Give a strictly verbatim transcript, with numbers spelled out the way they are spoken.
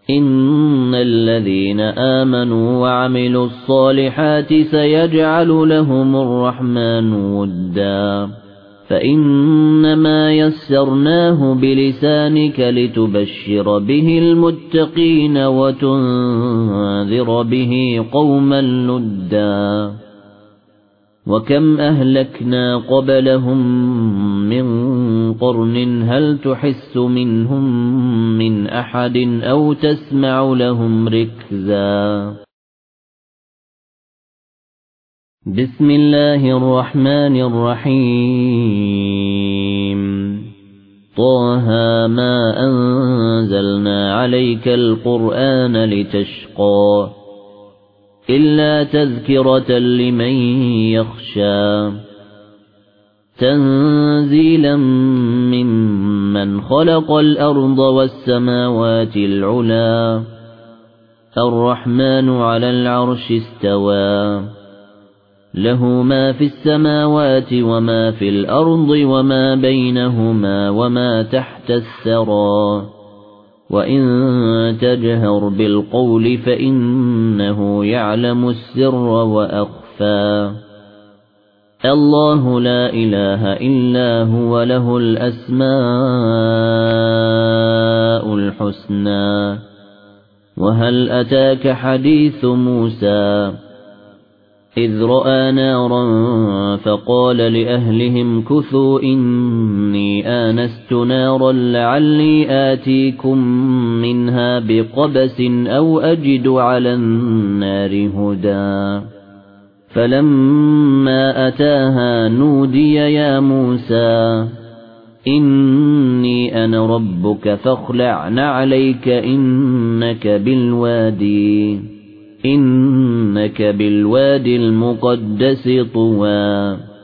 إن الذين آمنوا وعملوا الصالحات سيجعل لهم الرحمن ودا فإنما يسرناه بلسانك لتبشر به المتقين وتنذر به قوما لدا وكم أهلكنا قبلهم من قرن هل تحس منهم من أحد أو تسمع لهم ركزا بسم الله الرحمن الرحيم طه ما أنزلنا عليك القرآن لتشقى إلا تذكرة لمن يخشى تنزيلا ممن خلق الأرض والسماوات العلا الرحمن على العرش استوى له ما في السماوات وما في الأرض وما بينهما وما تحت الثرى وإن تجهر بالقول فإنه يعلم السر وأخفى الله لا إله إلا هو له الأسماء الحسنى وهل أتاك حديث موسى إذ رأى نارا فقال لأهلهم كثوا إني آنست نارا لعلي آتيكم منها بقبس أو أجد على النار هدى فلما أتاها نودي يا موسى إني أنا ربك فاخلع نعليك إنك بالوادي إنك بالوادي المقدس طوى